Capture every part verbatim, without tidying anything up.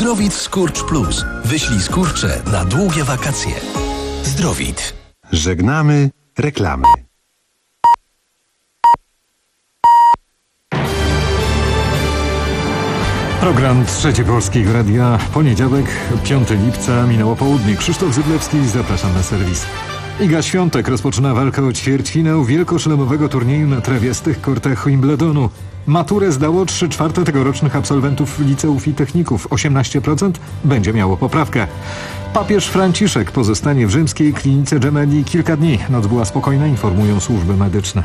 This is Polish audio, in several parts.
Zdrowit Skurcz Plus. Wyślij skurcze na długie wakacje. Zdrowit. Żegnamy reklamy. Program Trzeci Polskiego Radia. Poniedziałek, piątego lipca, minęło południe. Krzysztof Zydlewski, zapraszam na serwis. Iga Świątek rozpoczyna walkę o ćwierćfinał wielkoszlemowego turnieju na trawiastych kortach Wimbledonu. Maturę zdało trzy czwarte tegorocznych absolwentów liceów i techników. osiemnaście procent będzie miało poprawkę. Papież Franciszek pozostanie w rzymskiej klinice Gemelli kilka dni. Noc była spokojna, informują służby medyczne.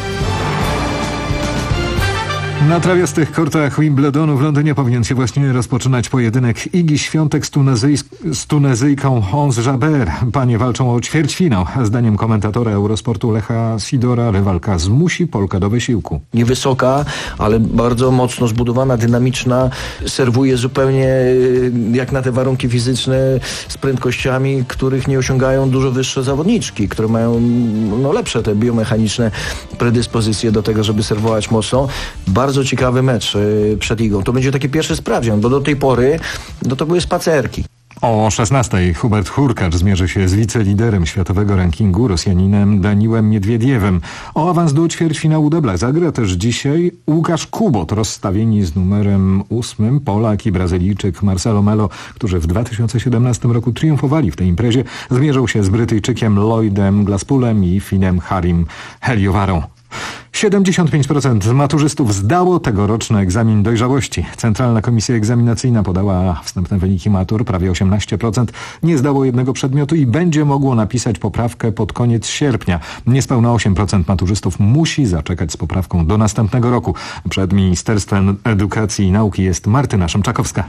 Na trawiastych kortach Wimbledonu w Londynie powinien się właśnie rozpoczynać pojedynek Igi Świątek z, Tunezyjsk- z Tunezyjką Ons Jabeur. Panie walczą o ćwierćfinał. Zdaniem komentatora Eurosportu Lecha Sidora rywalka zmusi Polkę do wysiłku. Niewysoka, ale bardzo mocno zbudowana, dynamiczna. Serwuje zupełnie jak na te warunki fizyczne z prędkościami, których nie osiągają dużo wyższe zawodniczki, które mają no, lepsze te biomechaniczne predyspozycje do tego, żeby serwować mocno. Bardzo Bardzo ciekawy mecz przed Igą. To będzie taki pierwszy sprawdzian, bo do tej pory no to były spacerki. O szesnastej Hubert Hurkacz zmierzy się z wiceliderem światowego rankingu Rosjaninem Daniłem Miedwiediewem. O awans do ćwierćfinału debla zagra też dzisiaj Łukasz Kubot, rozstawieni z numerem ósmym Polak i Brazylijczyk Marcelo Melo, którzy w dwa tysiące siedemnastym roku triumfowali w tej imprezie, zmierzą się z Brytyjczykiem Lloydem Glaspulem i Finem Harim Heliowarą. siedemdziesiąt pięć procent maturzystów zdało tegoroczny egzamin dojrzałości. Centralna Komisja Egzaminacyjna podała wstępne wyniki matur. Prawie osiemnaście procent nie zdało jednego przedmiotu i będzie mogło napisać poprawkę pod koniec sierpnia. Niespełna osiem procent maturzystów musi zaczekać z poprawką do następnego roku. Przed Ministerstwem Edukacji i Nauki jest Martyna Szymczakowska.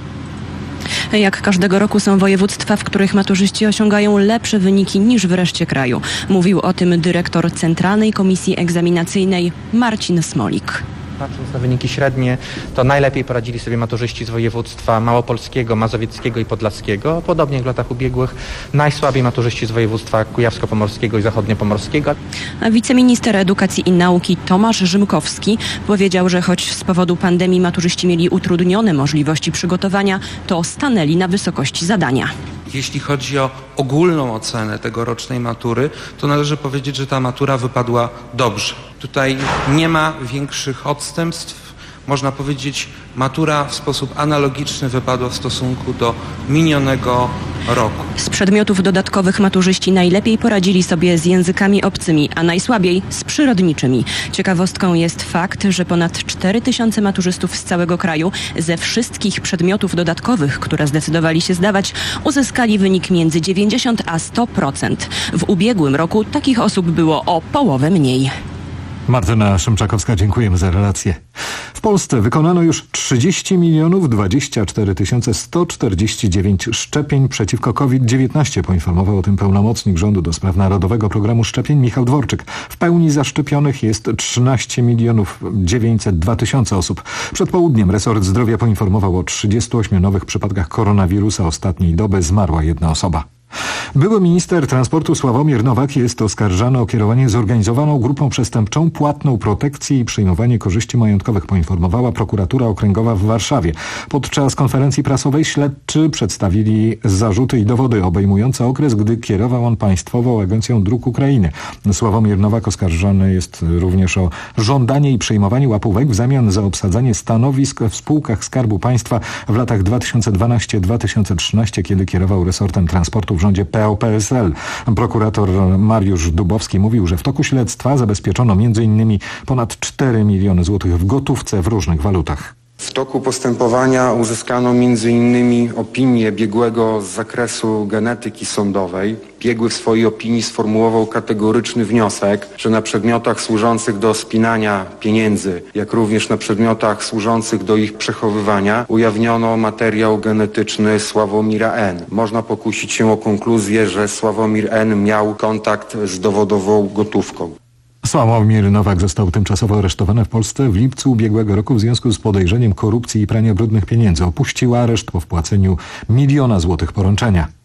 Jak każdego roku są województwa, w których maturzyści osiągają lepsze wyniki niż w reszcie kraju. Mówił o tym dyrektor Centralnej Komisji Egzaminacyjnej Marcin Smolik. Patrząc na wyniki średnie, to najlepiej poradzili sobie maturzyści z województwa małopolskiego, mazowieckiego i podlaskiego. Podobnie jak w latach ubiegłych, najsłabiej maturzyści z województwa kujawsko-pomorskiego i zachodniopomorskiego. A wiceminister edukacji i nauki Tomasz Rzymkowski powiedział, że choć z powodu pandemii maturzyści mieli utrudnione możliwości przygotowania, to stanęli na wysokości zadania. Jeśli chodzi o ogólną ocenę tegorocznej matury, to należy powiedzieć, że ta matura wypadła dobrze. Tutaj nie ma większych odstępstw. Można powiedzieć, matura w sposób analogiczny wypadła w stosunku do minionego roku. Z przedmiotów dodatkowych maturzyści najlepiej poradzili sobie z językami obcymi, a najsłabiej z przyrodniczymi. Ciekawostką jest fakt, że ponad cztery tysiące maturzystów z całego kraju ze wszystkich przedmiotów dodatkowych, które zdecydowali się zdawać, uzyskali wynik między dziewięćdziesiąt a sto procent. W ubiegłym roku takich osób było o połowę mniej. Martyna Szymczakowska, dziękujemy za relację. W Polsce wykonano już trzydzieści milionów dwadzieścia cztery tysiące sto czterdzieści dziewięć szczepień przeciwko COVID dziewiętnaście. Poinformował o tym pełnomocnik rządu do spraw Narodowego Programu Szczepień Michał Dworczyk. W pełni zaszczepionych jest trzynaście milionów dziewięćset dwa tysiące osób. Przed południem resort zdrowia poinformował o trzydziestu ośmiu nowych przypadkach koronawirusa. Ostatniej doby zmarła jedna osoba. Były minister transportu Sławomir Nowak jest oskarżany o kierowanie zorganizowaną grupą przestępczą, płatną protekcję i przyjmowanie korzyści majątkowych, poinformowała prokuratura okręgowa w Warszawie. Podczas konferencji prasowej śledczy przedstawili zarzuty i dowody obejmujące okres, gdy kierował on Państwową Agencją Dróg Ukrainy. Sławomir Nowak oskarżany jest również o żądanie i przyjmowanie łapówek w zamian za obsadzanie stanowisk w spółkach Skarbu Państwa w latach dwa tysiące dwunastym do dwa tysiące trzynastego, kiedy kierował resortem transportu w rządzie P O P S L. Prokurator Mariusz Dubowski mówił, że w toku śledztwa zabezpieczono między innymi ponad cztery miliony złotych w gotówce w różnych walutach. W toku postępowania uzyskano między innymi opinię biegłego z zakresu genetyki sądowej. Biegły w swojej opinii sformułował kategoryczny wniosek, że na przedmiotach służących do spinania pieniędzy, jak również na przedmiotach służących do ich przechowywania ujawniono materiał genetyczny Sławomira N. Można pokusić się o konkluzję, że Sławomir N. miał kontakt z dowodową gotówką. Sławomir Nowak został tymczasowo aresztowany w Polsce w lipcu ubiegłego roku w związku z podejrzeniem korupcji i prania brudnych pieniędzy. Opuścił areszt po wpłaceniu miliona złotych poręczenia.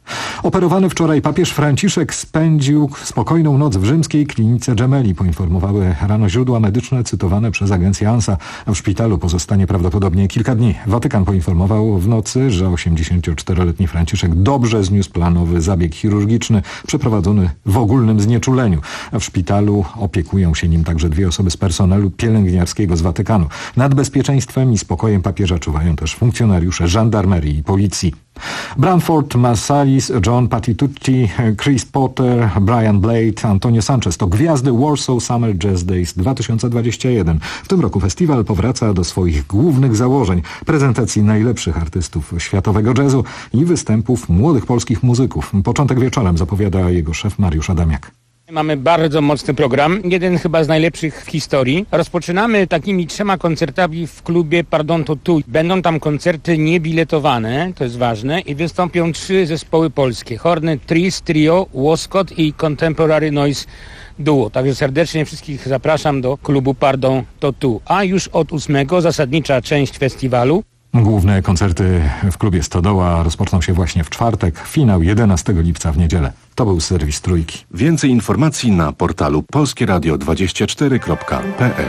Operowany wczoraj papież Franciszek spędził spokojną noc w rzymskiej klinice Gemelli, poinformowały rano źródła medyczne cytowane przez agencję ANSA. W szpitalu pozostanie prawdopodobnie kilka dni. Watykan poinformował w nocy, że osiemdziesięcioczteroletni Franciszek dobrze zniósł planowy zabieg chirurgiczny przeprowadzony w ogólnym znieczuleniu. W szpitalu opiekują się nim także dwie osoby z personelu pielęgniarskiego z Watykanu. Nad bezpieczeństwem i spokojem papieża czuwają też funkcjonariusze żandarmerii i policji. Branford Marsalis, John Patitucci, Chris Potter, Brian Blade, Antonio Sanchez to gwiazdy Warsaw Summer Jazz Days dwa tysiące dwudziesty pierwszy. W tym roku festiwal powraca do swoich głównych założeń, prezentacji najlepszych artystów światowego jazzu i występów młodych polskich muzyków. Początek wieczorem zapowiada jego szef Mariusz Adamiak. Mamy bardzo mocny program, jeden chyba z najlepszych w historii. Rozpoczynamy takimi trzema koncertami w klubie Pardon to Tu. Będą tam koncerty niebiletowane, to jest ważne, i wystąpią trzy zespoły polskie. Horny Tris, Trio, Łoskot i Contemporary Noise Duo. Także serdecznie wszystkich zapraszam do klubu Pardon to Tu. A już od ósmego zasadnicza część festiwalu. Główne koncerty w klubie Stodoła rozpoczną się właśnie w czwartek, finał jedenastego lipca w niedzielę. To był serwis Trójki. Więcej informacji na portalu polskie radio dwadzieścia cztery kropka p l.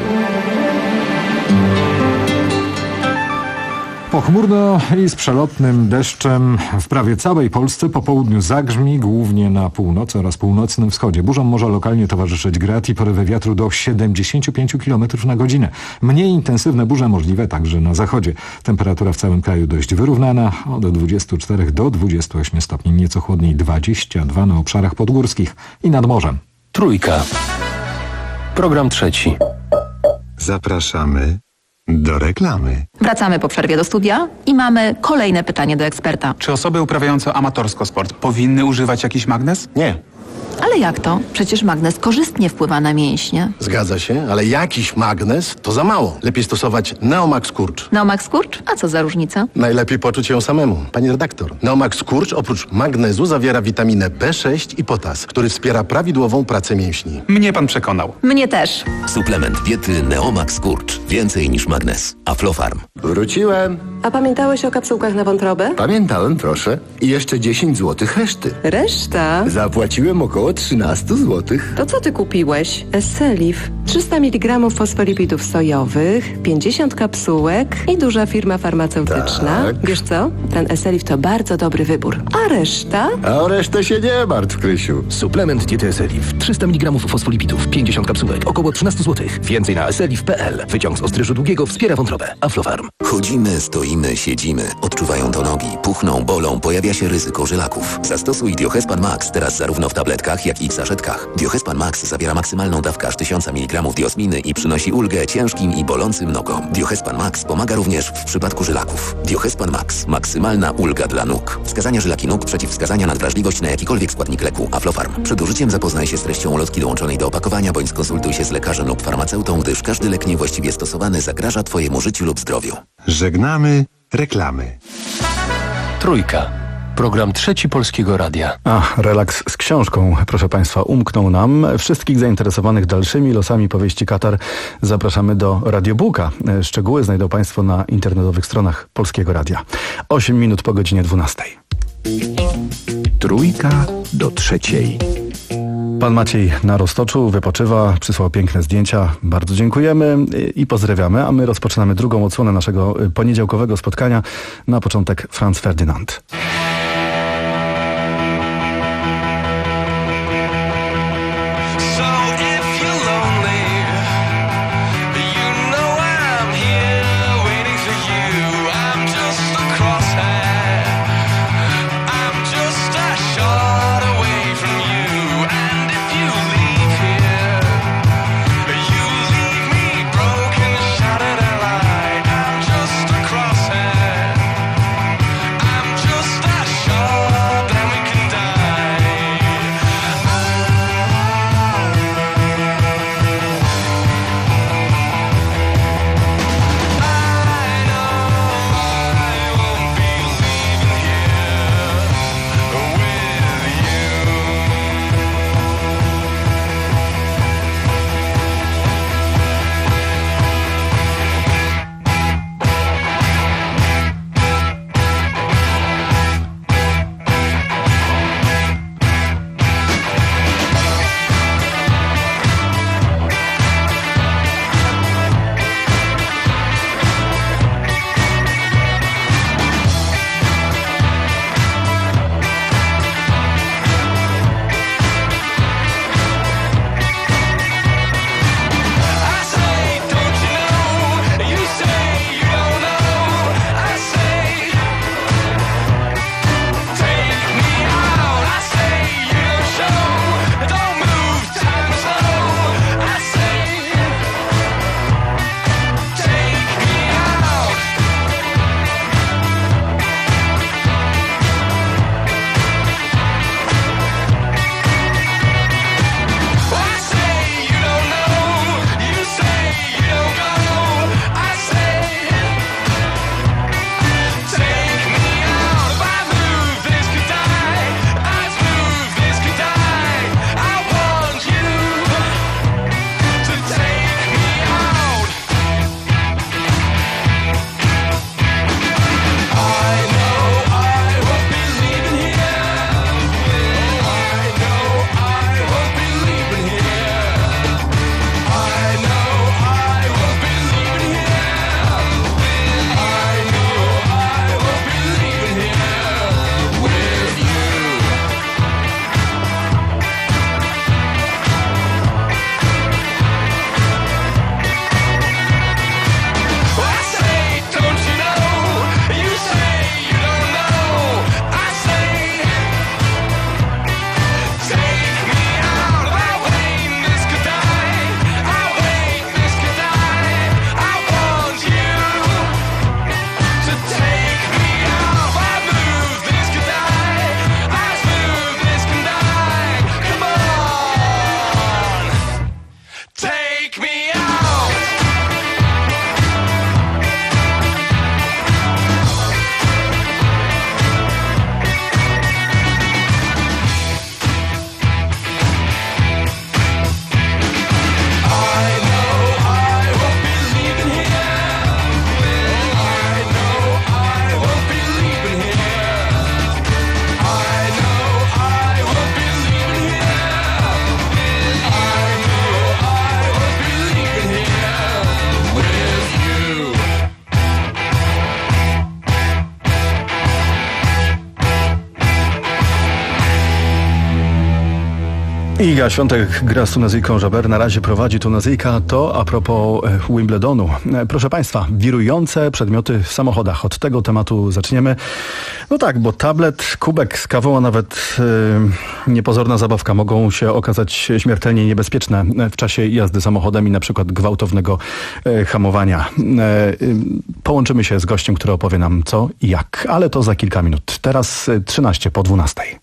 Pochmurno i z przelotnym deszczem w prawie całej Polsce po południu zagrzmi, głównie na północy oraz północnym wschodzie. Burzom może lokalnie towarzyszyć grad i porywy wiatru do siedemdziesiąt pięć kilometrów na godzinę. Mniej intensywne burze możliwe także na zachodzie. Temperatura w całym kraju dość wyrównana, od dwudziestu czterech do dwudziestu ośmiu stopni, nieco chłodniej dwadzieścia dwa na obszarach podgórskich i nad morzem. Trójka. Program trzeci. Zapraszamy do reklamy. Wracamy po przerwie do studia i mamy kolejne pytanie do eksperta. Czy osoby uprawiające amatorsko sport powinny używać jakiś magnes? Nie. Ale jak to? Przecież magnes korzystnie wpływa na mięśnie. Zgadza się, ale jakiś magnes to za mało. Lepiej stosować Neomax Kurcz. Neomax Kurcz? A co za różnica? Najlepiej poczuć ją samemu, pani redaktor. Neomax Kurcz oprócz magnezu zawiera witaminę B sześć i potas, który wspiera prawidłową pracę mięśni. Mnie pan przekonał. Mnie też. Suplement diety Neomax Kurcz. Więcej niż magnes. Aflofarm. Wróciłem. A pamiętałeś o kapsułkach na wątrobę? Pamiętałem, proszę. I jeszcze dziesięć złotych reszty. Reszta? Zapłaciłem około trzynaście złotych. To co ty kupiłeś? Esselif. trzysta miligramów fosfolipidów sojowych, pięćdziesiąt kapsułek i duża firma farmaceutyczna. Tak. Wiesz co? Ten Esselif to bardzo dobry wybór. A reszta? A o resztę się nie martw, Krysiu. Suplement diety Esselif. trzysta miligramów fosfolipidów, pięćdziesiąt kapsułek, około trzynaście złotych. Więcej na esselif kropka p l. Wyciąg z ostryżu długiego wspiera wątrobę. Aflofarm. Chodzimy, stoimy, siedzimy. Odczuwają to nogi. Puchną, bolą. Pojawia się ryzyko żylaków. Zastosuj Diohespan Max teraz zarówno w tabletkach, jak i w saszetkach. Diohespan Max zawiera maksymalną dawkę aż tysiąc miligramów diosminy i przynosi ulgę ciężkim i bolącym nogom. Diohespan Max pomaga również w przypadku żylaków. Diohespan Max. Maksymalna ulga dla nóg. Wskazania żylaki nóg, przeciwwskazania na wrażliwość na jakikolwiek składnik leku. Aflofarm. Przed użyciem zapoznaj się z treścią ulotki dołączonej do opakowania, bądź skonsultuj się z lekarzem lub farmaceutą, gdyż każdy lek niewłaściwie stosowany zagraża Twojemu życiu lub zdrowiu. Żegnamy reklamy. Trójka. Program trzeci Polskiego Radia. A, relaks z książką, proszę Państwa, umknął nam. Wszystkich zainteresowanych dalszymi losami powieści Katar zapraszamy do Radiobooka. Szczegóły znajdą Państwo na internetowych stronach Polskiego Radia. osiem minut po godzinie dwunastej. Trójka do trzeciej. Pan Maciej na Roztoczu wypoczywa, przysłał piękne zdjęcia. Bardzo dziękujemy i pozdrawiamy, a my rozpoczynamy drugą odsłonę naszego poniedziałkowego spotkania. Na początek Franz Ferdynand. Just Iga Świątek gra z Tunezyjką Jaber. Na razie prowadzi Tunezyjka. To a propos Wimbledonu. Proszę Państwa, wirujące przedmioty w samochodach. Od tego tematu zaczniemy. No tak, bo tablet, kubek z kawą, a nawet yy, niepozorna zabawka mogą się okazać śmiertelnie niebezpieczne w czasie jazdy samochodem i na przykład gwałtownego yy, hamowania. Yy, yy, połączymy się z gościem, który opowie nam co i jak, ale to za kilka minut. Teraz yy, trzynaście po dwunastej.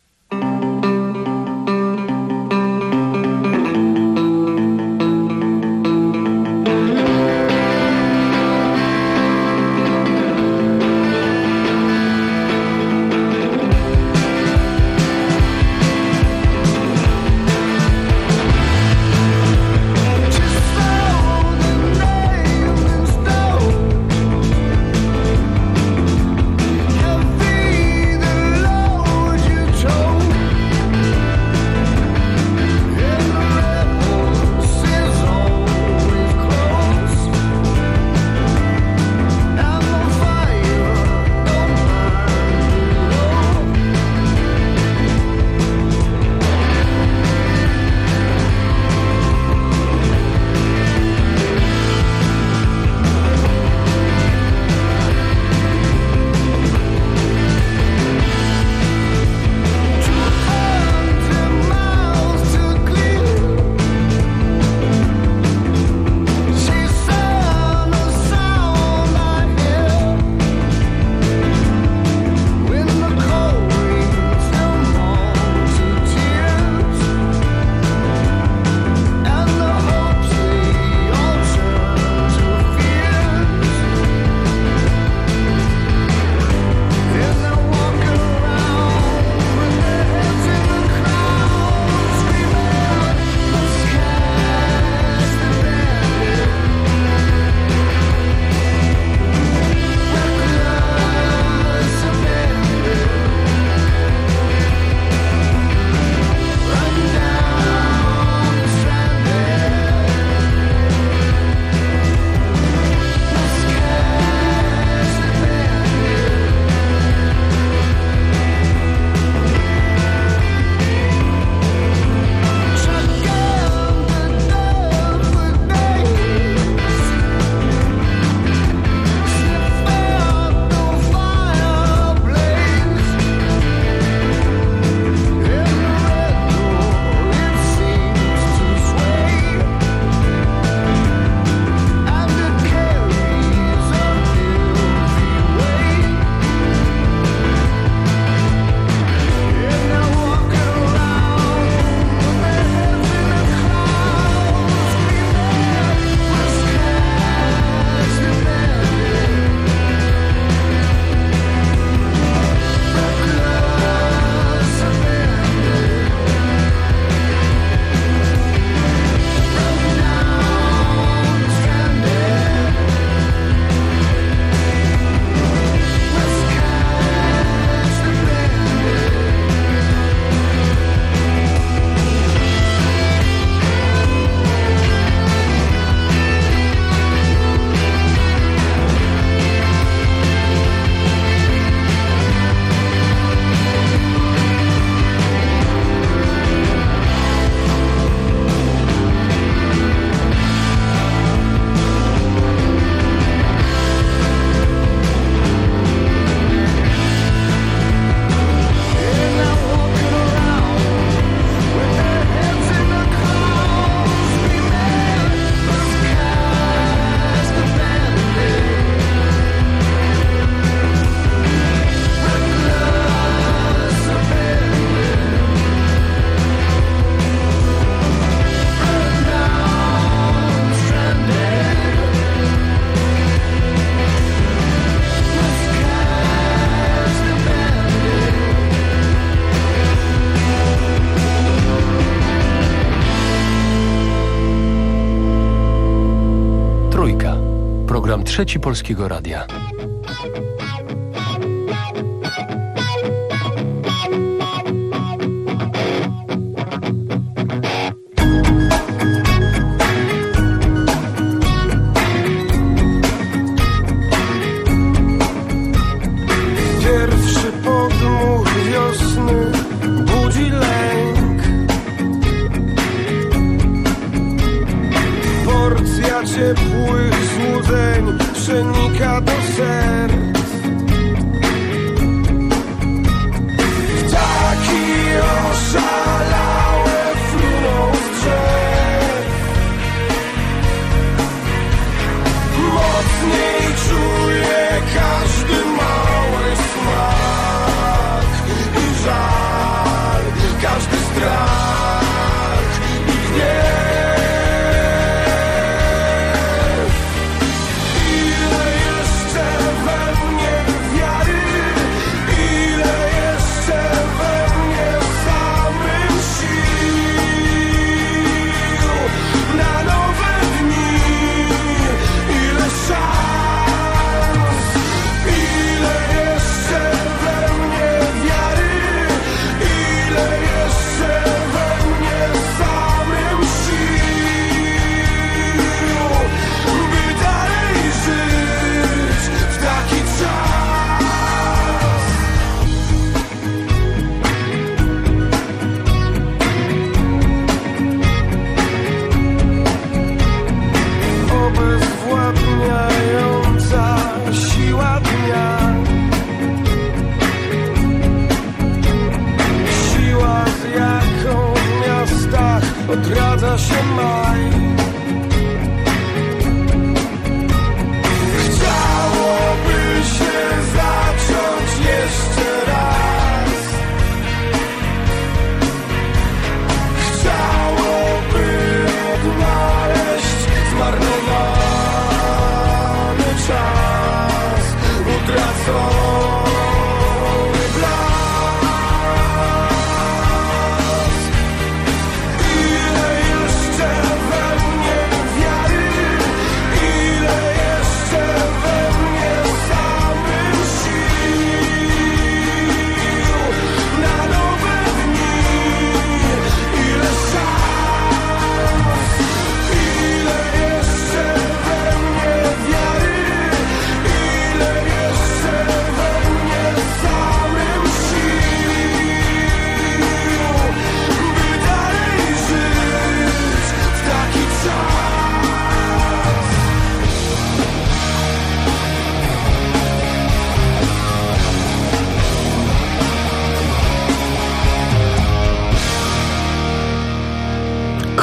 Program Trzeci Polskiego Radia. Pierwszy podmuch wiosny budzi lęk.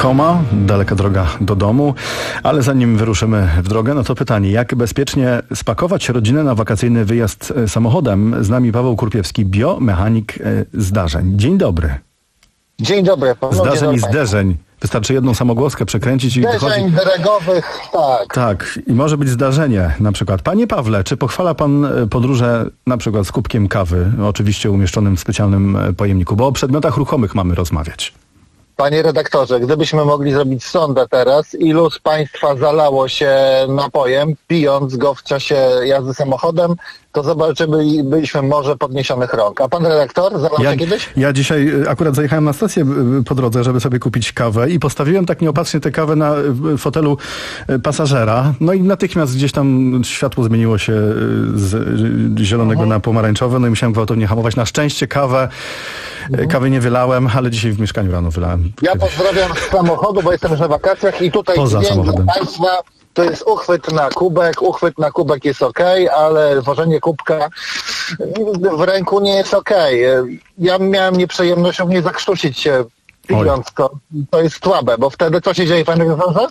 Homa, daleka droga do domu, ale zanim wyruszymy w drogę, no to pytanie, jak bezpiecznie spakować rodzinę na wakacyjny wyjazd samochodem? Z nami Paweł Kurpiewski, biomechanik zdarzeń. Dzień dobry. Dzień dobry. Zdarzeń i zderzeń. Wystarczy jedną samogłoskę przekręcić i zderzeń wychodzi... szeregowych, tak. Tak, i może być zdarzenie na przykład. Panie Pawle, czy pochwala pan podróże na przykład z kubkiem kawy, oczywiście umieszczonym w specjalnym pojemniku, bo o przedmiotach ruchomych mamy rozmawiać. Panie redaktorze, gdybyśmy mogli zrobić sondę teraz, ilu z Państwa zalało się napojem, pijąc go w czasie jazdy samochodem, to zobaczymy, byliśmy może podniesionych rąk. A pan redaktor zalał ja, się kiedyś? Ja dzisiaj akurat zajechałem na stację po drodze, żeby sobie kupić kawę i postawiłem tak nieopatrznie tę kawę na fotelu pasażera. No i natychmiast gdzieś tam światło zmieniło się z zielonego mhm. na pomarańczowe, no i musiałem gwałtownie hamować. Na szczęście kawę, mhm. kawy nie wylałem, ale dzisiaj w mieszkaniu rano wylałem. Ja pozdrawiam z samochodu, bo jestem już na wakacjach i tutaj poza samochodem. Państwa to jest uchwyt na kubek, uchwyt na kubek jest ok, ale wożenie kubka w ręku nie jest ok. Ja miałem nieprzyjemność mnie zakrztusić się pijąc to. To jest słabe, bo wtedy co się dzieje, panie profesorze?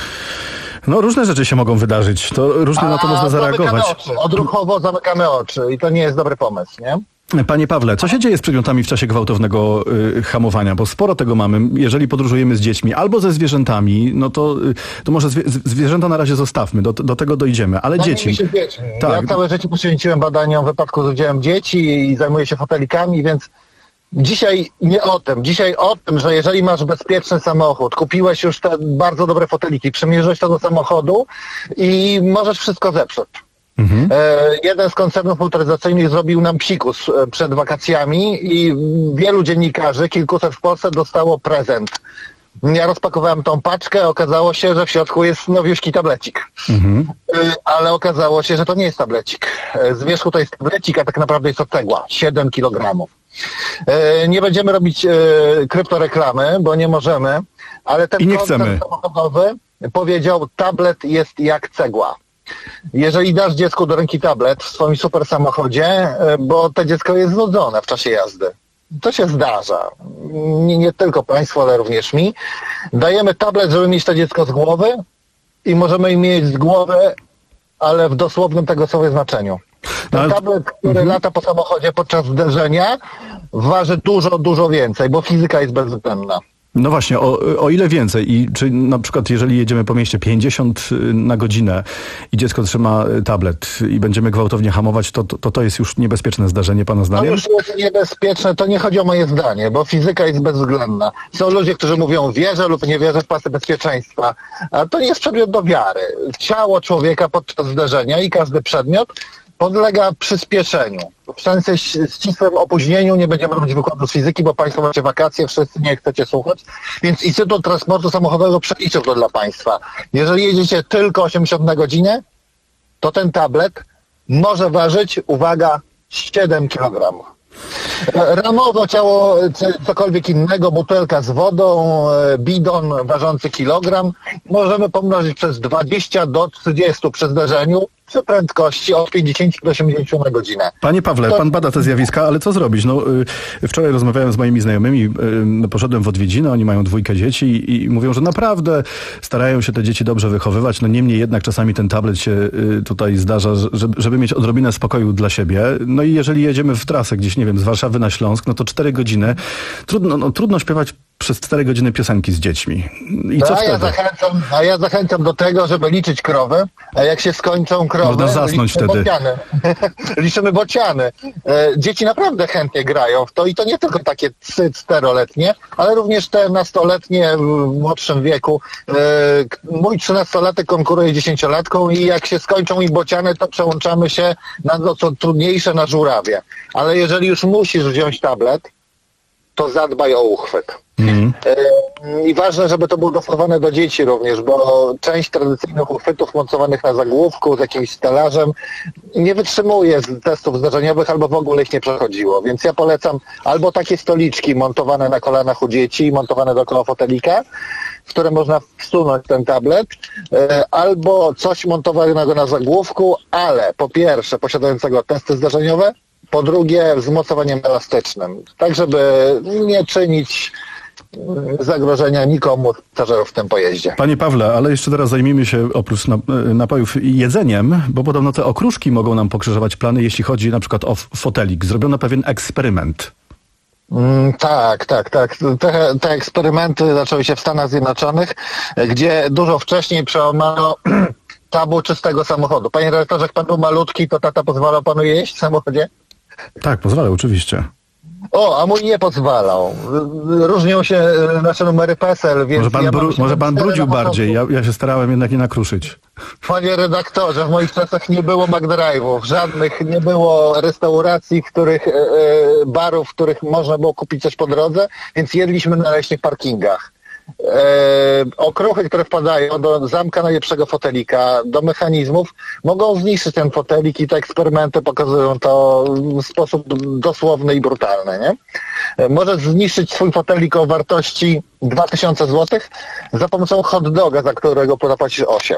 No różne rzeczy się mogą wydarzyć, to różnie A, na to można zareagować. Oczy. Odruchowo zamykamy oczy i to nie jest dobry pomysł, nie? Panie Pawle, co się dzieje z przedmiotami w czasie gwałtownego y, hamowania? Bo sporo tego mamy. Jeżeli podróżujemy z dziećmi albo ze zwierzętami, no to, y, to może zwie, zwierzęta na razie zostawmy, do, do tego dojdziemy, ale no, dzieci... Się dziećmi. Tak. Ja całe życie poświęciłem badaniom wypadku z udziałem dzieci i zajmuję się fotelikami, więc dzisiaj nie o tym. Dzisiaj o tym, że jeżeli masz bezpieczny samochód, kupiłeś już te bardzo dobre foteliki, przymierzyłeś to do samochodu i możesz wszystko zepsuć. Mhm. E, jeden z koncernów motoryzacyjnych zrobił nam psikus przed wakacjami i wielu dziennikarzy, kilkuset w Polsce, dostało prezent. Ja rozpakowałem tą paczkę, okazało się, że w środku jest nowiuśki tablecik. Mhm. E, ale okazało się, że to nie jest tablecik. E, z wierzchu to jest tablecik, a tak naprawdę jest to cegła. siedem kilogramów. E, nie będziemy robić e, kryptoreklamy, bo nie możemy, ale ten koncern samochodowy powiedział, tablet jest jak cegła. Jeżeli dasz dziecku do ręki tablet w swoim super samochodzie, bo to dziecko jest znudzone w czasie jazdy. To się zdarza. Nie, nie tylko państwu, ale również mi. Dajemy tablet, żeby mieć to dziecko z głowy i możemy je mieć z głowy, ale w dosłownym tego słowa znaczeniu. Ten ale... tablet, który mhm. lata po samochodzie podczas zderzenia, waży dużo, dużo więcej, bo fizyka jest bezwzględna. No właśnie, o, o ile więcej? I czy na przykład jeżeli jedziemy po mieście pięćdziesiąt na godzinę i dziecko trzyma tablet i będziemy gwałtownie hamować, to to, to jest już niebezpieczne zdarzenie, pana zdaniem? To już jest niebezpieczne, to nie chodzi o moje zdanie, bo fizyka jest bezwzględna. Są ludzie, którzy mówią wierzę lub nie wierzę w pasy bezpieczeństwa, a to nie jest przedmiot do wiary. Ciało człowieka podczas zdarzenia i każdy przedmiot podlega przyspieszeniu. W sensie ścisłym opóźnieniu, nie będziemy robić wykładu z fizyki, bo państwo macie wakacje, wszyscy nie chcecie słuchać, więc Instytut Transportu Samochodowego przeliczył to dla państwa. Jeżeli jedziecie tylko osiemdziesiąt na godzinę, to ten tablet może ważyć, uwaga, siedem kilogramów. Ramowo ciało, czy cokolwiek innego, butelka z wodą, bidon ważący kilogram, możemy pomnożyć przez dwadzieścia do trzydziestu przy zderzeniu, przy prędkości od pięćdziesiąt do osiemdziesięciu na godzinę. Panie Pawle, to... pan bada te zjawiska, ale co zrobić? No, y, wczoraj rozmawiałem z moimi znajomymi, y, poszedłem w odwiedziny, oni mają dwójkę dzieci i, i mówią, że naprawdę starają się te dzieci dobrze wychowywać, no niemniej jednak czasami ten tablet się y, tutaj zdarza, żeby, żeby mieć odrobinę spokoju dla siebie. No i jeżeli jedziemy w trasę gdzieś, nie wiem, z Warszawy na Śląsk, no to cztery godziny, trudno, no, trudno śpiewać przez cztery godziny piosenki z dziećmi. I co a wtedy? Ja zachęcam, a ja zachęcam do tego, żeby liczyć krowy, a jak się skończą krowy, można zasnąć wtedy. Bociany. Liczymy bociany. E, dzieci naprawdę chętnie grają w to i to nie tylko takie czteroletnie, ale również te nastoletnie w młodszym wieku. E, mój trzynastolatek konkuruje z dziesięciolatką i jak się skończą i bociany, to przełączamy się na no, co trudniejsze na żurawie. Ale jeżeli już musisz wziąć tablet, to zadbaj o uchwyt. Mm. I ważne, żeby to było dostosowane do dzieci również, bo część tradycyjnych uchwytów montowanych na zagłówku z jakimś stelażem nie wytrzymuje z testów zdarzeniowych albo w ogóle ich nie przechodziło. Więc ja polecam albo takie stoliczki montowane na kolanach u dzieci, montowane dookoła fotelika, w które można wsunąć ten tablet, albo coś montowanego na zagłówku, ale po pierwsze posiadającego testy zdarzeniowe, po drugie wzmocowaniem elastycznym, tak żeby nie czynić zagrożenia nikomu z pasażerów w tym pojeździe. Panie Pawle, ale jeszcze teraz zajmijmy się oprócz napojów jedzeniem, bo podobno te okruszki mogą nam pokrzyżować plany, jeśli chodzi na przykład o fotelik. Zrobiono pewien eksperyment. Mm, tak, tak, tak. Te, te eksperymenty zaczęły się w Stanach Zjednoczonych, gdzie dużo wcześniej przełamano tabu czystego samochodu. Panie redaktorze, jak pan był malutki, to tata pozwalał panu jeść w samochodzie? Tak, pozwalał, oczywiście. O, a mój nie pozwalał. Różnią się nasze numery P E S L, więc... Może pan, ja bru, może pan brudził na bardziej, ja, ja się starałem jednak nie nakruszyć. Panie redaktorze, w moich czasach nie było McDrive'ów, żadnych, nie było restauracji, w których, e, barów, w których można było kupić coś po drodze, więc jedliśmy na leśnych parkingach. E, okruchy, które wpadają do zamka najlepszego fotelika, do mechanizmów, mogą zniszczyć ten fotelik i te eksperymenty pokazują to w sposób dosłowny i brutalny, nie? E, może zniszczyć swój fotelik o wartości dwa tysiące złotych za pomocą hot doga, za którego zapłacisz osiem.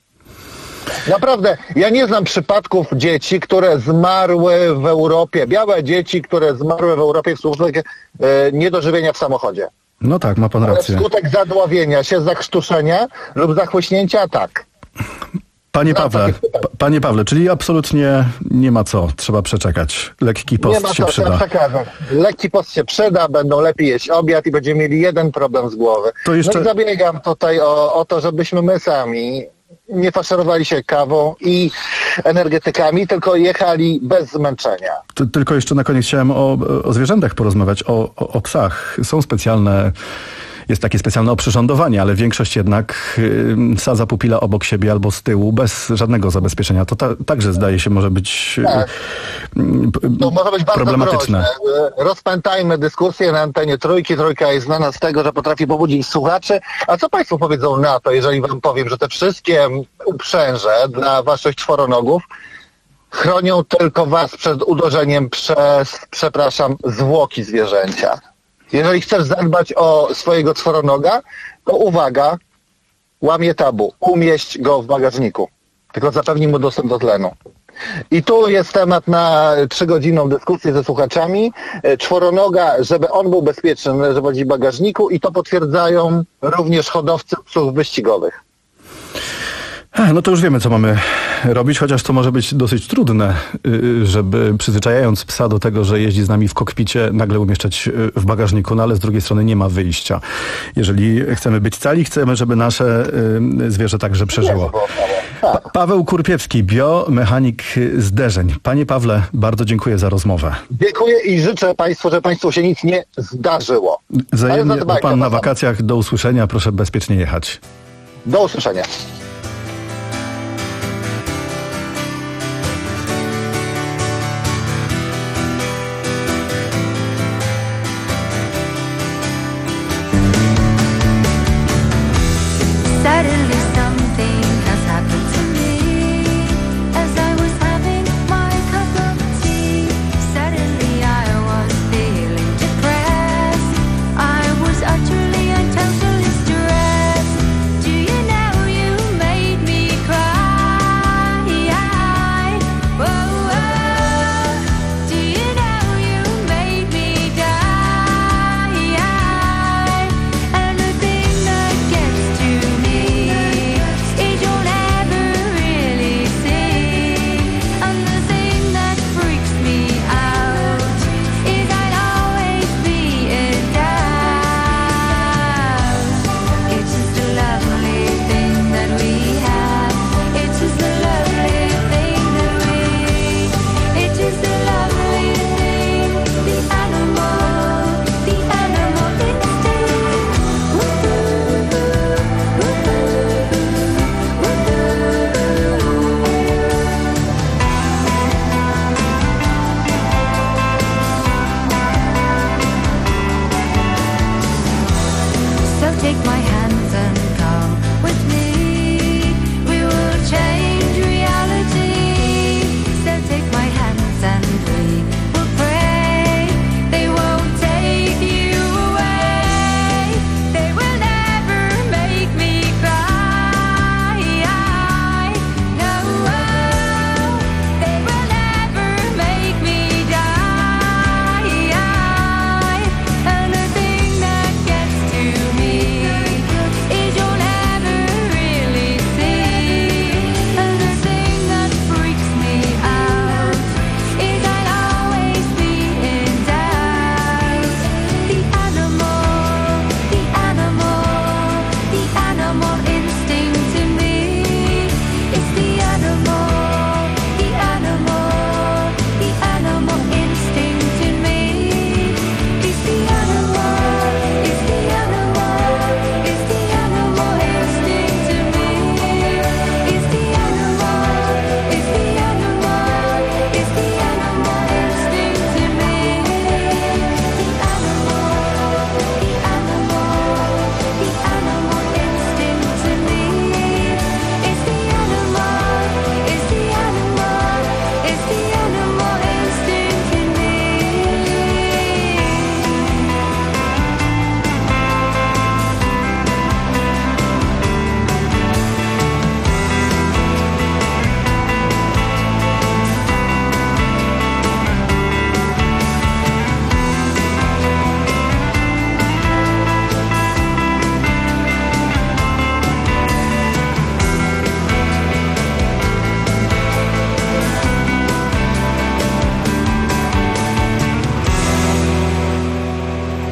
Naprawdę, ja nie znam przypadków dzieci, które zmarły w Europie, białe dzieci, które zmarły w Europie wskutek e, niedożywienia w samochodzie. No tak, ma pan rację. Wskutek zadławienia się, zakrztuszenia lub zachłyśnięcia, tak. Panie Pawle, pa, panie Pawle, czyli absolutnie nie ma co, trzeba przeczekać. Lekki post nie ma się co, przyda. Przekazać. Lekki post się przyda, będą lepiej jeść obiad i będziemy mieli jeden problem z głowy. To jeszcze... No i zabiegam tutaj o, o to, żebyśmy my sami nie faszerowali się kawą i energetykami, tylko jechali bez zmęczenia. Ty, tylko jeszcze na koniec chciałem o, o zwierzętach porozmawiać, o, o, o psach. Są specjalne, jest takie specjalne oprzyrządowanie, ale większość jednak y, sadza pupila obok siebie albo z tyłu, bez żadnego zabezpieczenia. To ta, także zdaje się może być, tak. y, to może być bardzo problematyczne. Groźne. Rozpętajmy dyskusję na antenie Trójki. Trójka jest znana z tego, że potrafi pobudzić słuchaczy. A co państwo powiedzą na to, jeżeli wam powiem, że te wszystkie uprzęże dla waszych czworonogów chronią tylko was przed uderzeniem przez, przepraszam, zwłoki zwierzęcia. Jeżeli chcesz zadbać o swojego czworonoga, to uwaga, łamie tabu. Umieść go w bagażniku. Tylko zapewnij mu dostęp do tlenu. I tu jest temat na trzygodzinną dyskusję ze słuchaczami. Czworonoga, żeby on był bezpieczny, należy wodzić w bagażniku i to potwierdzają również hodowcy psów wyścigowych. No to już wiemy, co mamy robić, chociaż to może być dosyć trudne, żeby przyzwyczajając psa do tego, że jeździ z nami w kokpicie, nagle umieszczać w bagażniku, no ale z drugiej strony nie ma wyjścia. Jeżeli chcemy być cali, chcemy, żeby nasze zwierzę także przeżyło. Pa- Paweł Kurpiewski, biomechanik zderzeń. Panie Pawle, bardzo dziękuję za rozmowę. Dziękuję i życzę państwu, że państwu się nic nie zdarzyło. Wzajemnie, bo pan na wakacjach, do usłyszenia, proszę bezpiecznie jechać. Do usłyszenia. Utterly and totally stressed. Do you know you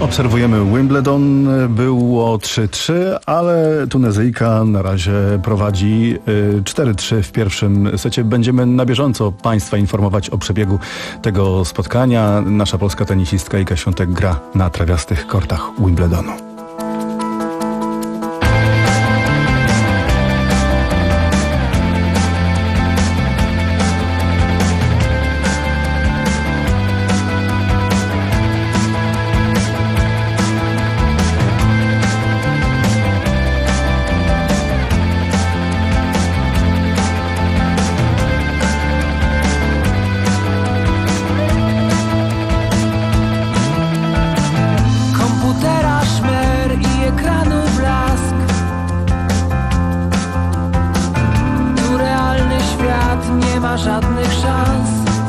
Obserwujemy Wimbledon, było trzy trzy, ale Tunezyjka na razie prowadzi cztery trzy w pierwszym secie. Będziemy na bieżąco Państwa informować o przebiegu tego spotkania. Nasza polska tenisistka Iga Świątek gra na trawiastych kortach Wimbledonu. Żadnych szans.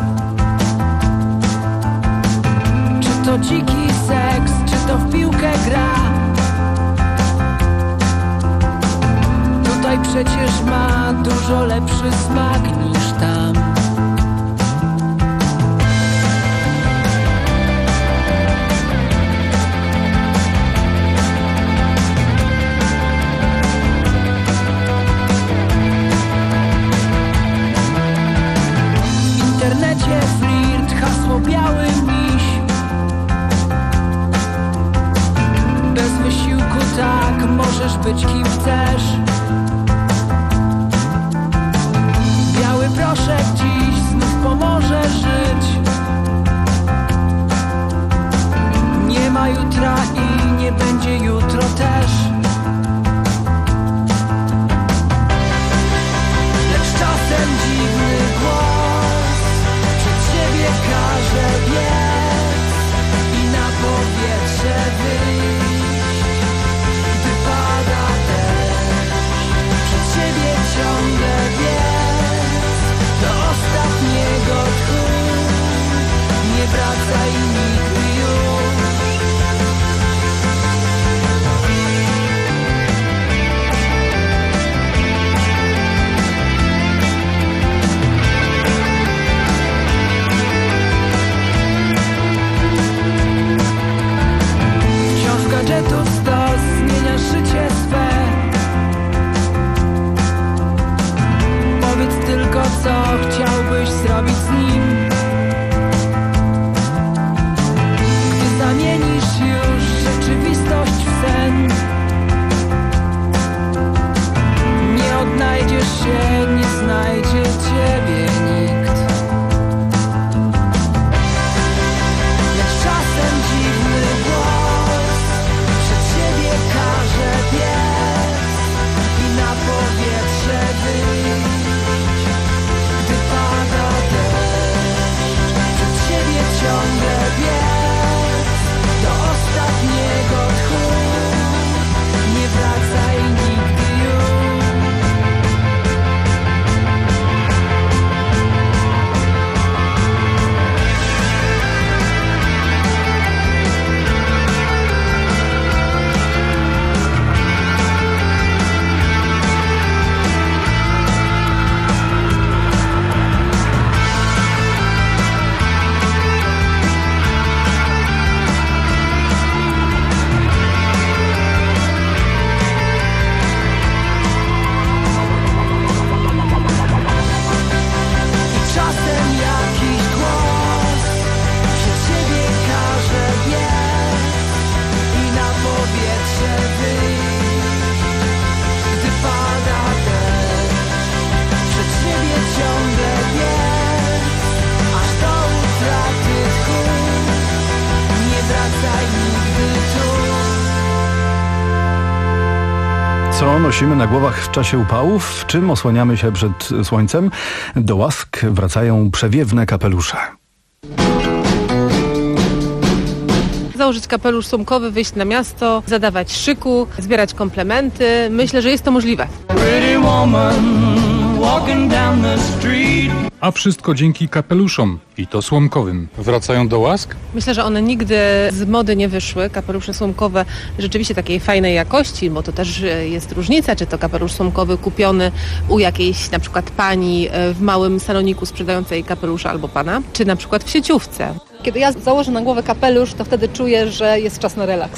Czy to dziki seks, czy to w piłkę gra? Tutaj przecież ma dużo lepszy smak niż tam. W internecie flirt, hasło biały miś. Bez wysiłku tak, możesz być kim chcesz. Biały proszek dziś znów pomoże żyć. Nie ma jutra i nie będzie jutro też. Lecz czasem dziwny głos każe biec i na powietrze wyjść, gdy pada deszcz. Przed siebie ciągle biec do ostatniego tchu. Nie wracaj nigdy już. Gadżetów stos, zmieniasz życie swe. Powiedz tylko, co chciałbyś zrobić z nim. Gdy zamienisz już rzeczywistość w sen, nie odnajdziesz się, nie znajdzie ciebie nikt. Lecz czasem dziwny głos każe biec i na powietrze wyjść, gdy pada deszcz. Przed siebie ciągle biec do ostatniego tchu. Nie wracaj nigdy już. Co nosimy na głowach w czasie upałów? Czym osłaniamy się przed słońcem? Do łask wracają przewiewne kapelusze. Założyć kapelusz sumkowy, wyjść na miasto, zadawać szyku, zbierać komplementy. Myślę, że jest to możliwe. Pretty woman, walking down the street. A wszystko dzięki kapeluszom, i to słomkowym. Wracają do łask? Myślę, że one nigdy z mody nie wyszły. Kapelusze słomkowe rzeczywiście takiej fajnej jakości, bo to też jest różnica, czy to kapelusz słomkowy kupiony u jakiejś na przykład pani w małym saloniku sprzedającej kapelusza albo pana, czy na przykład w sieciówce. Kiedy ja założę na głowę kapelusz, to wtedy czuję, że jest czas na relaks.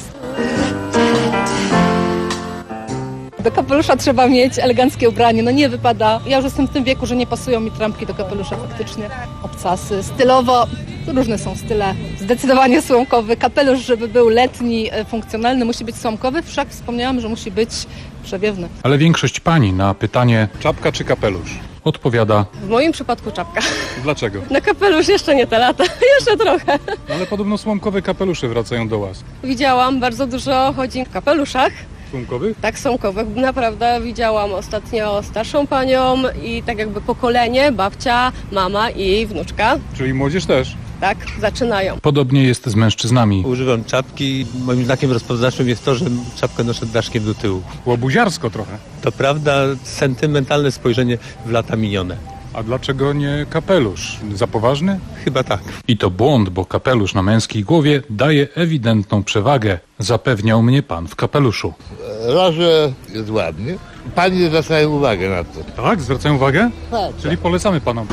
Do kapelusza trzeba mieć eleganckie ubranie, no nie wypada. Ja już jestem w tym wieku, że nie pasują mi trampki do kapelusza faktycznie. Obcasy, stylowo, różne są style. Zdecydowanie słomkowy. Kapelusz, żeby był letni, funkcjonalny, musi być słomkowy, wszak wspomniałam, że musi być przewiewny. Ale większość pani na pytanie czapka czy kapelusz odpowiada: w moim przypadku czapka. Dlaczego? Na kapelusz jeszcze nie te lata, jeszcze trochę. Ale podobno słomkowe kapelusze wracają do łask. Widziałam, bardzo dużo chodzi w kapeluszach. Słomkowych? Tak, słomkowych. Naprawdę widziałam ostatnio starszą panią i tak jakby pokolenie, babcia, mama i wnuczka. Czyli młodzież też? Tak, zaczynają. Podobnie jest z mężczyznami. Używam czapki. Moim znakiem rozpoznawczym jest to, że czapkę noszę daszkiem do tyłu. Łobuziarsko trochę. To prawda, sentymentalne spojrzenie w lata minione. A dlaczego nie kapelusz? Za poważny? Chyba tak. I to błąd, bo kapelusz na męskiej głowie daje ewidentną przewagę. Zapewniał mnie pan w kapeluszu. Raz, że jest ładnie. Pani zwracają uwagę na to. Tak? Zwracają uwagę? Tak. Czyli polecamy panom.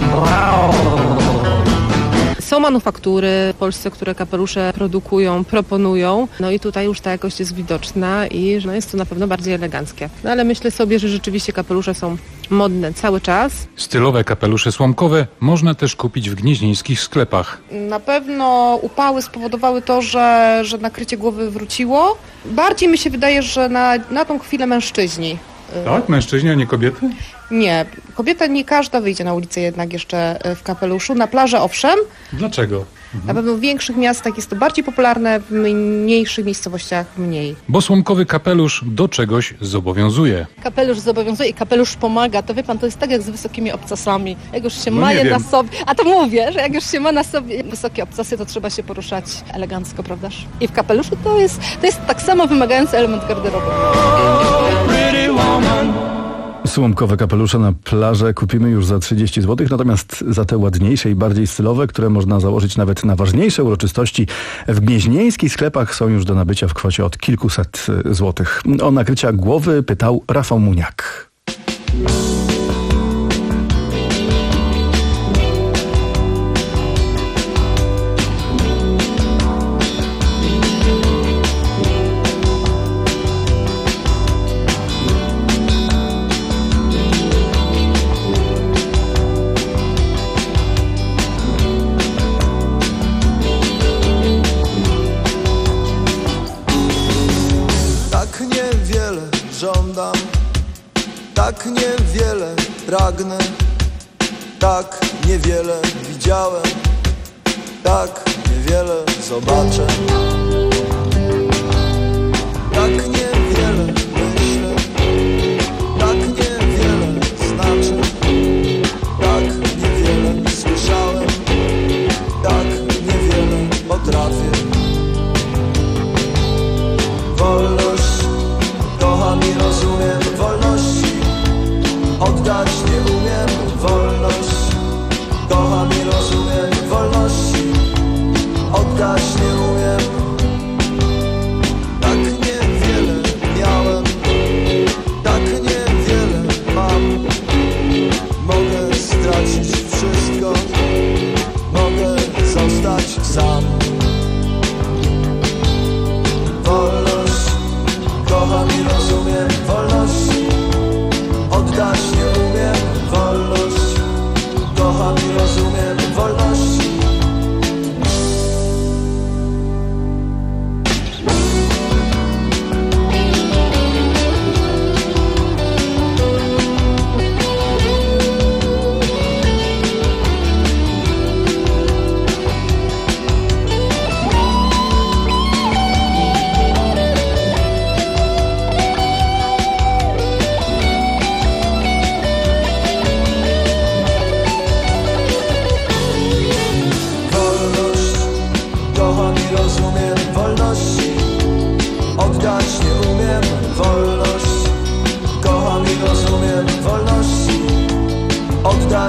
Są manufaktury w Polsce, które kapelusze produkują, proponują. No i tutaj już ta jakość jest widoczna i no jest to na pewno bardziej eleganckie. No ale myślę sobie, że rzeczywiście kapelusze są modne cały czas. Stylowe kapelusze słomkowe można też kupić w gnieźnieńskich sklepach. Na pewno upały spowodowały to, że, że nakrycie głowy wróciło. Bardziej mi się wydaje, że na, na tą chwilę mężczyźni. Tak? Mężczyźni, a nie kobiety? Nie. Kobieta nie każda wyjdzie na ulicę jednak jeszcze w kapeluszu. Na plażę owszem. Dlaczego? Mhm. Na pewno w większych miastach jest to bardziej popularne, w mniejszych miejscowościach mniej. Bo słomkowy kapelusz do czegoś zobowiązuje. Kapelusz zobowiązuje i kapelusz pomaga. To wie pan, to jest tak jak z wysokimi obcasami. Jak już się no ma je wiem. na sobie, a to mówię, że jak już się ma na sobie wysokie obcasy, to trzeba się poruszać elegancko, prawdaż? I w kapeluszu to jest, to jest tak samo wymagający element garderoby. Słomkowe kapelusze na plażę kupimy już za trzydzieści złotych, natomiast za te ładniejsze i bardziej stylowe, które można założyć nawet na ważniejsze uroczystości, w gnieźnieńskich sklepach są już do nabycia w kwocie od kilkuset złotych. O nakrycia głowy pytał Rafał Muniak. Tak niewiele pragnę, tak niewiele widziałem, tak niewiele zobaczę. Tak niewiele myślę, tak niewiele znaczy, tak niewiele słyszałem, tak niewiele potrafię. Wolność, kocham i rozumiem wolności. Oddać nie umiem, wolność, kocham i rozumiem wolności, oddać nie umiem, tak niewiele miałem, tak niewiele mam, mogę stracić wszystko, mogę zostać sam. Wolność, kocham i rozumiem wolności, oddać nie umiem, wolność, kocham i rozumiem wolności.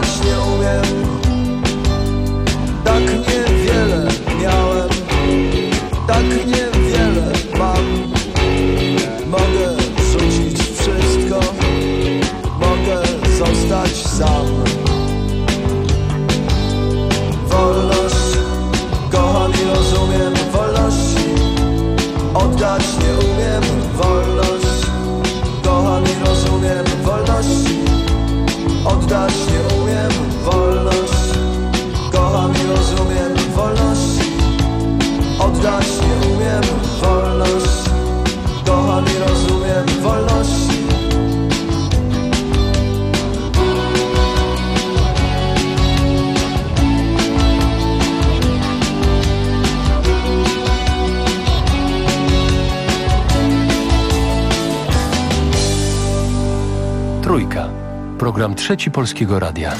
oddać nie umiem. Tak niewiele miałem, tak niewiele mam. Mogę rzucić wszystko, mogę zostać sam. Wolność, kocham i rozumiem. Wolności oddać nie umiem. Wolność, kocham i rozumiem. Wolności oddać nie umiem. Wolność, kocham i rozumiem. Wolności oddać nie umiem. Wolność, kocham i rozumiem. Wolności. Trójka. Program Trzeci Polskiego Radia.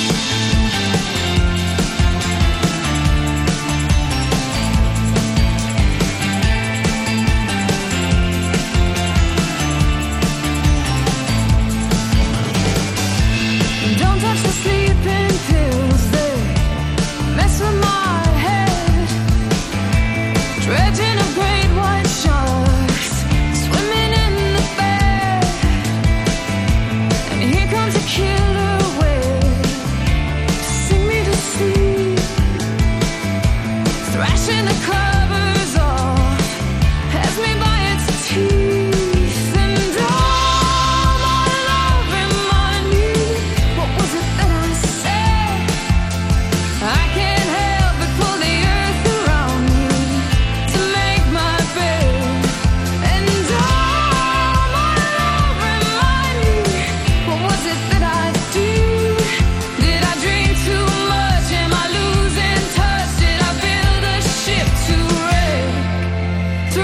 Don't touch the sleeping pills, they mess with my head. Dredging of great white sharks, swimming in the bed. And here comes a killer whale to sing me to sleep, thrashing the covers off, has me by its teeth. And all my love remind me, what was it that I said? I can't help but pull the earth around me to make my bed. And all my love remind me, what was it that I did? Did I drink too much? Am I losing touch? Did I build a ship to wreck? To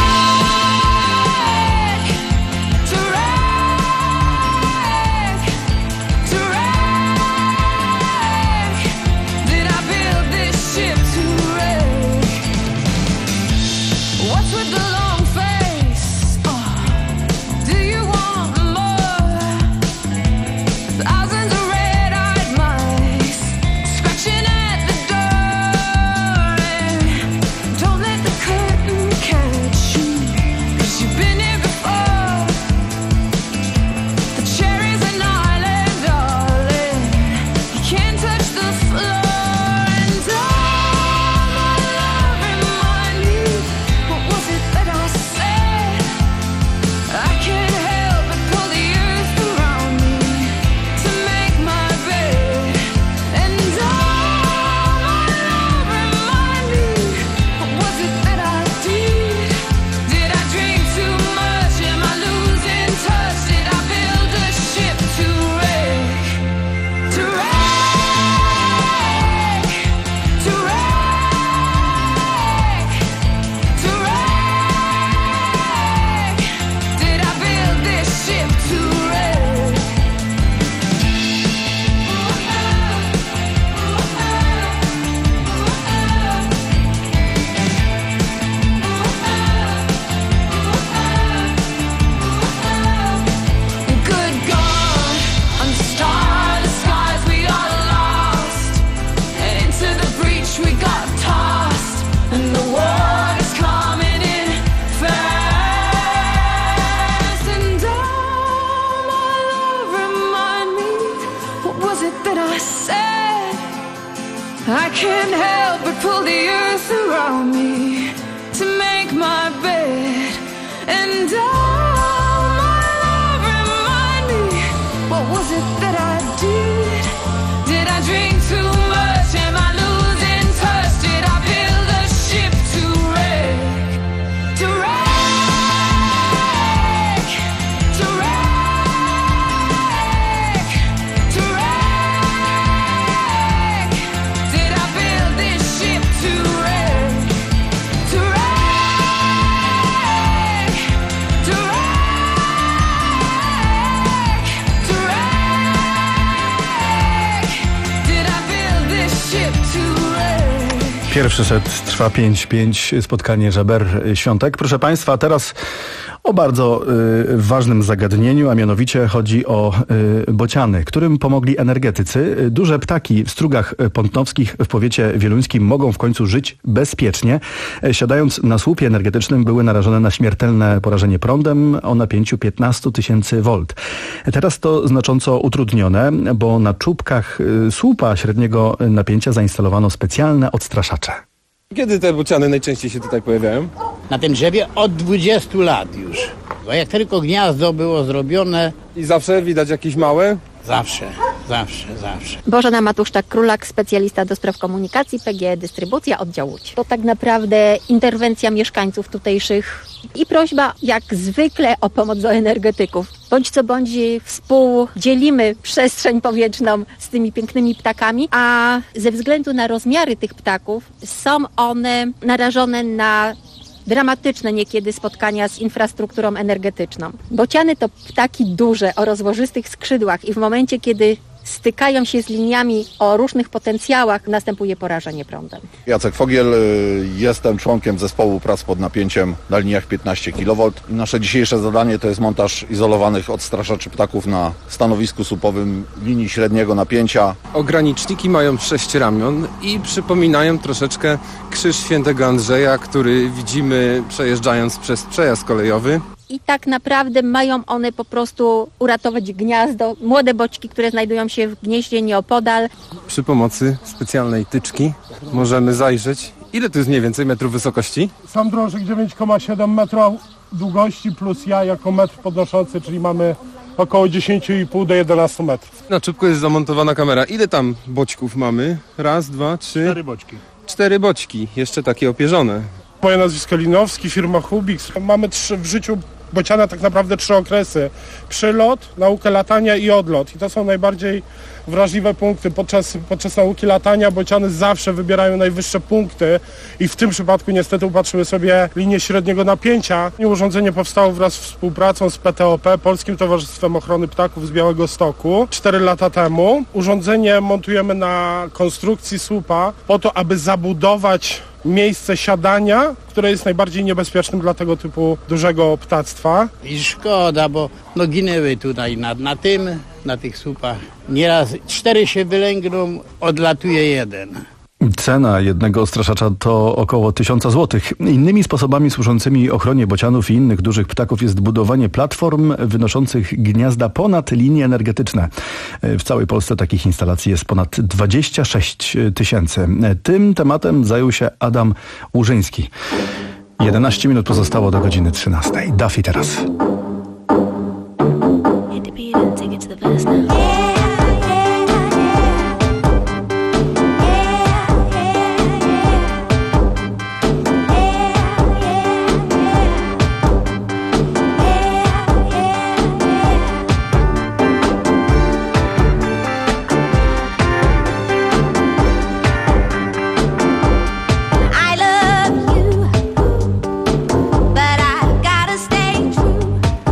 wreck, to wreck, to wreck. Did I build this ship to wreck? What's with the long face? Oh, do you want more? Thousands of red-eyed mice scratching at the door. And don't let the curtain catch you, 'cause you've been here before. The cherries an island, darling, you can't touch the floor. And all my love remind me, what was it that I said? I can't help but pull the earth around me to make my bed. And all my love remind me, what was it that I did? Did I drink too much? Am I losing touch? Did I build a ship to wreck? To wreck, to wreck, to wreck. Did I build this ship to wreck? Good God, on starless skies we got lost, and into the breach we got tossed, and the water's coming in fast. And all my love remind me, what was it that I said? I can't help but pull the earth around me to make my bed. And all my love remind me, what was it that I did? Did I drink too much? Am I losing touch? Did I build a ship to wreck? To wreck, to wreck, to wreck. Did I build this ship to wreck? To wreck, to wreck, to wreck. Did I build this ship to wreck? Pierwszy set trwa pięć pięć, spotkanie Żeber Świątek. Proszę Państwa, teraz O bardzo y, ważnym zagadnieniu, a mianowicie chodzi o y, bociany, którym pomogli energetycy. Duże ptaki w strugach pątnowskich w powiecie wieluńskim mogą w końcu żyć bezpiecznie. Siadając na słupie energetycznym były narażone na śmiertelne porażenie prądem o napięciu piętnaście tysięcy wolt. Teraz to znacząco utrudnione, bo na czubkach y, słupa średniego napięcia zainstalowano specjalne odstraszacze. Kiedy te bociany najczęściej się tutaj pojawiają? Na tym drzewie od dwudziestu lat już. Bo jak tylko gniazdo było zrobione... I zawsze widać jakieś małe? Zawsze, zawsze, zawsze. Bożena Matuszczak-Królak, specjalista do spraw komunikacji, P G E Dystrybucja, oddział Łódź. To tak naprawdę interwencja mieszkańców tutejszych i prośba jak zwykle o pomoc do energetyków. Bądź co bądź współdzielimy przestrzeń powietrzną z tymi pięknymi ptakami, a ze względu na rozmiary tych ptaków są one narażone na dramatyczne niekiedy spotkania z infrastrukturą energetyczną. Bociany to ptaki duże, o rozłożystych skrzydłach i w momencie, kiedy stykają się z liniami o różnych potencjałach, następuje porażenie prądem. Jacek Fogiel, jestem członkiem zespołu prac pod napięciem na liniach piętnaście kilowolt. Nasze dzisiejsze zadanie to jest montaż izolowanych odstraszaczy ptaków na stanowisku słupowym linii średniego napięcia. Ograniczniki mają sześć ramion i przypominają troszeczkę krzyż świętego Andrzeja, który widzimy przejeżdżając przez przejazd kolejowy. I tak naprawdę mają one po prostu uratować gniazdo, młode boczki, które znajdują się w gnieździe nieopodal. Przy pomocy specjalnej tyczki możemy zajrzeć. Ile to jest mniej więcej metrów wysokości? Sam drążek dziewięć przecinek siedem metrów długości plus ja jako metr podnoszący, czyli mamy około dziesięć przecinek pięć do jedenastu metrów. Na czubku jest zamontowana kamera. Ile tam boczków mamy? Raz, dwa, trzy... Cztery boczki. Cztery boczki, jeszcze takie opierzone. Moje nazwisko Linowski, firma Hubix. Mamy trzy, w życiu bociana tak naprawdę trzy okresy. Przylot, naukę latania i odlot. I to są najbardziej wrażliwe punkty. Podczas, podczas nauki latania bociany zawsze wybierają najwyższe punkty i w tym przypadku niestety upatrzyły sobie linię średniego napięcia. Urządzenie powstało wraz z współpracą z P T O P, Polskim Towarzystwem Ochrony Ptaków z Białegostoku, cztery lata temu. Urządzenie montujemy na konstrukcji słupa po to, aby zabudować miejsce siadania, które jest najbardziej niebezpiecznym dla tego typu dużego ptactwa. I szkoda, bo no ginęły tutaj na, na tym, na tych słupach. Nieraz cztery się wylęgną, odlatuje jeden. Cena jednego odstraszacza to około tysiąc złotych. Innymi sposobami służącymi ochronie bocianów i innych dużych ptaków jest budowanie platform wynoszących gniazda ponad linie energetyczne. W całej Polsce takich instalacji jest ponad dwadzieścia sześć tysięcy. Tym tematem zajął się Adam Łużyński. jedenaście minut pozostało do godziny trzynastej. Duffy teraz. But I gotta stay true.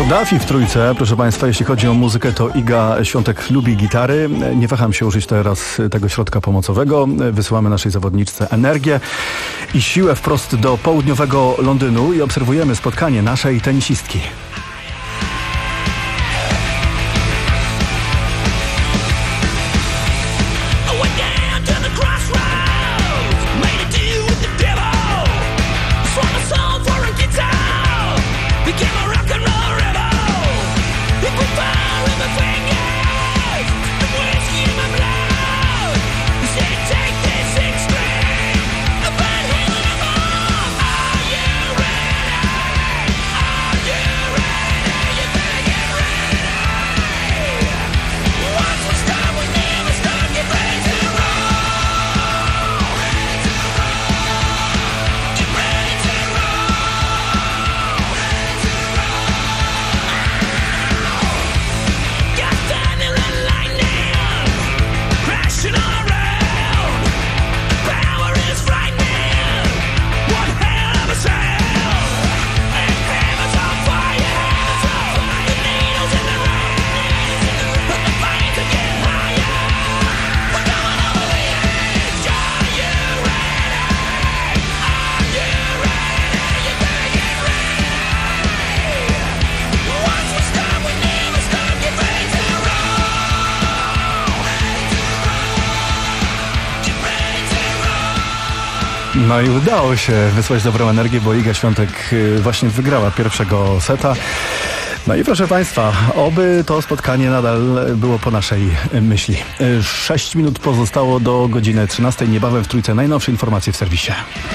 Daffy w trójce, proszę Państwa, jeśli chodzi o muzykę, to Iga Świątek lubi gitary. Nie waham się użyć teraz tego środka pomocowego. Wysyłamy naszej zawodniczce energię i siłę wprost do południowego Londynu i obserwujemy spotkanie naszej tenisistki. No i udało się wysłać dobrą energię, bo Iga Świątek właśnie wygrała pierwszego seta. No i proszę Państwa, oby to spotkanie nadal było po naszej myśli. Sześć minut pozostało do godziny trzynastej. Niebawem w trójce najnowsze informacje w serwisie.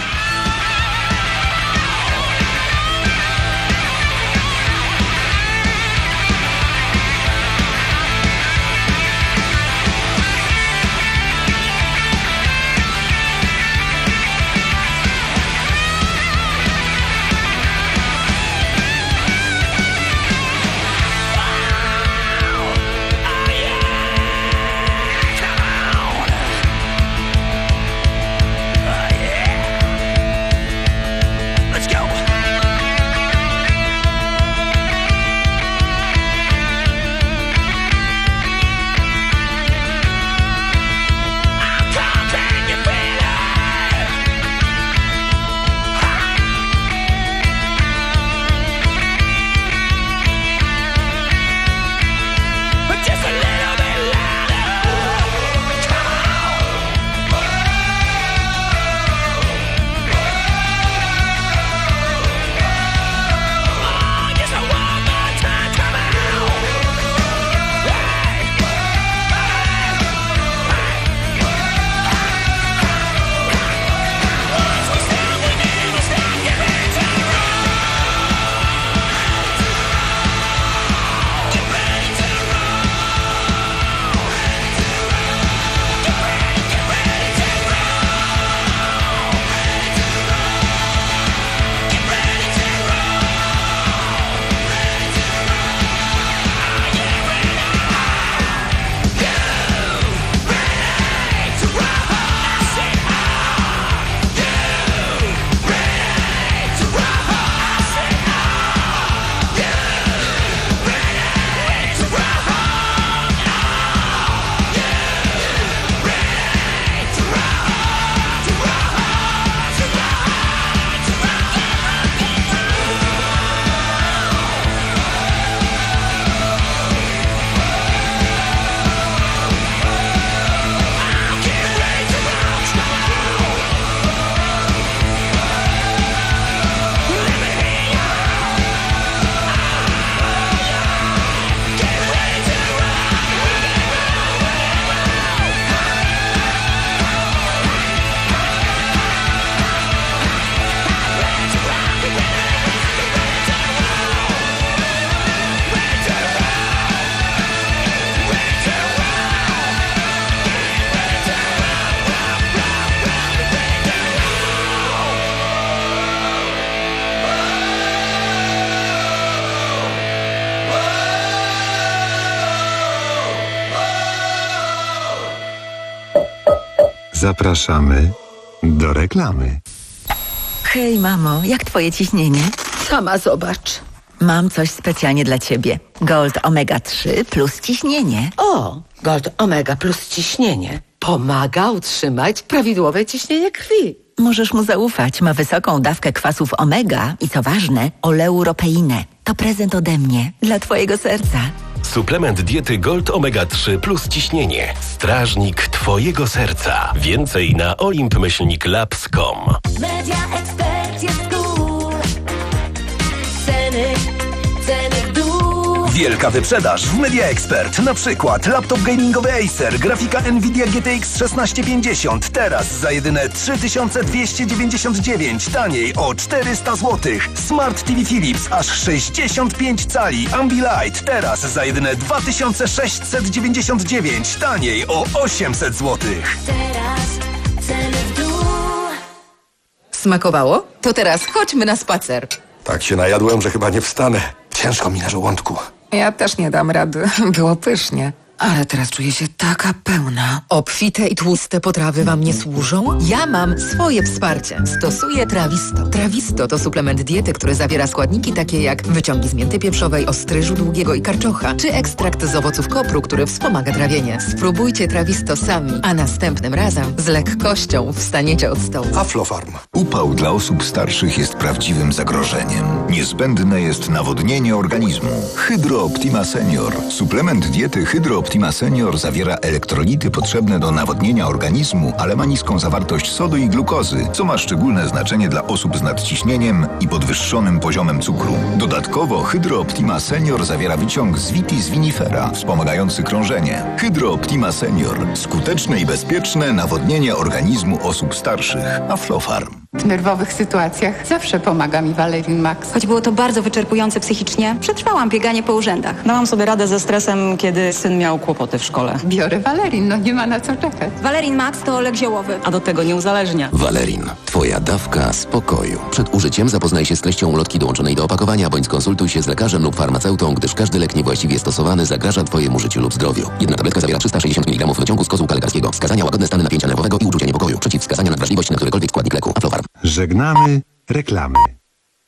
Zapraszamy do reklamy. Hej, mamo, jak twoje ciśnienie? Sama zobacz. Mam coś specjalnie dla Ciebie. Gold Omega trzy plus ciśnienie. O, Gold Omega plus ciśnienie pomaga utrzymać prawidłowe ciśnienie krwi. Możesz mu zaufać. Ma wysoką dawkę kwasów omega i co ważne, oleuropeinę. To prezent ode mnie dla Twojego serca. Suplement diety Gold Omega trzy plus ciśnienie. Strażnik Twojego serca. Więcej na olimp myślnik labs kropka com. Media Expert jest cool. Ceny, ceny w dół. Wielka wyprzedaż w Media Expert. Na przykład laptop gamingowy Acer, grafika Nvidia G T X szesnaście pięćdziesiąt. Teraz za jedyne trzy tysiące dwieście dziewięćdziesiąt dziewięć. Taniej o czterysta złotych. Smart T V Philips aż sześćdziesiąt pięć cali. Ambilight teraz za jedyne dwa tysiące sześćset dziewięćdziesiąt dziewięć. Taniej o osiemset złotych. Teraz ceny w dół. Smakowało? To teraz chodźmy na spacer. Tak się najadłem, że chyba nie wstanę. Ciężko mi na żołądku. Ja też nie dam rady. Było pysznie. Ale teraz czuję się taka pełna. Obfite i tłuste potrawy wam nie służą? Ja mam swoje wsparcie. Stosuję Trawisto. Trawisto to suplement diety, który zawiera składniki takie jak wyciągi z mięty pieprzowej, ostryżu długiego i karczocha, czy ekstrakt z owoców kopru, który wspomaga trawienie. Spróbujcie Trawisto sami, a następnym razem z lekkością wstaniecie od stołu. Aflofarm. Upał dla osób starszych jest prawdziwym zagrożeniem. Niezbędne jest nawodnienie organizmu. Hydro Optima Senior. Suplement diety Hydro Optima Senior zawiera elektrolity potrzebne do nawodnienia organizmu, ale ma niską zawartość sodu i glukozy, co ma szczególne znaczenie dla osób z nadciśnieniem i podwyższonym poziomem cukru. Dodatkowo Hydro Optima Senior zawiera wyciąg z Vitis vinifera, wspomagający krążenie. Hydro Optima Senior. Skuteczne i bezpieczne nawodnienie organizmu osób starszych. Aflofarm. W nerwowych sytuacjach zawsze pomaga mi Valerin Max. Choć było to bardzo wyczerpujące psychicznie, przetrwałam bieganie po urzędach. Dałam sobie radę ze stresem, kiedy syn miał kłopoty w szkole. Biorę Valerin, no nie ma na co czekać. Valerin Max to lek ziołowy. A do tego nie uzależnia. Valerin. Twoja dawka spokoju. Przed użyciem zapoznaj się z treścią ulotki dołączonej do opakowania, bądź skonsultuj się z lekarzem lub farmaceutą, gdyż każdy lek niewłaściwie stosowany zagraża Twojemu życiu lub zdrowiu. Jedna tabletka zawiera trzysta sześćdziesiąt miligramów wyciągu z kozłka lekarskiego. Wskazania: łagodne stany napięcia nerwowego i uczucia niepokoju. Przeciwwskazania na wrażliwość na którykolwiek składnik leku. Aflofarm. Żegnamy reklamy.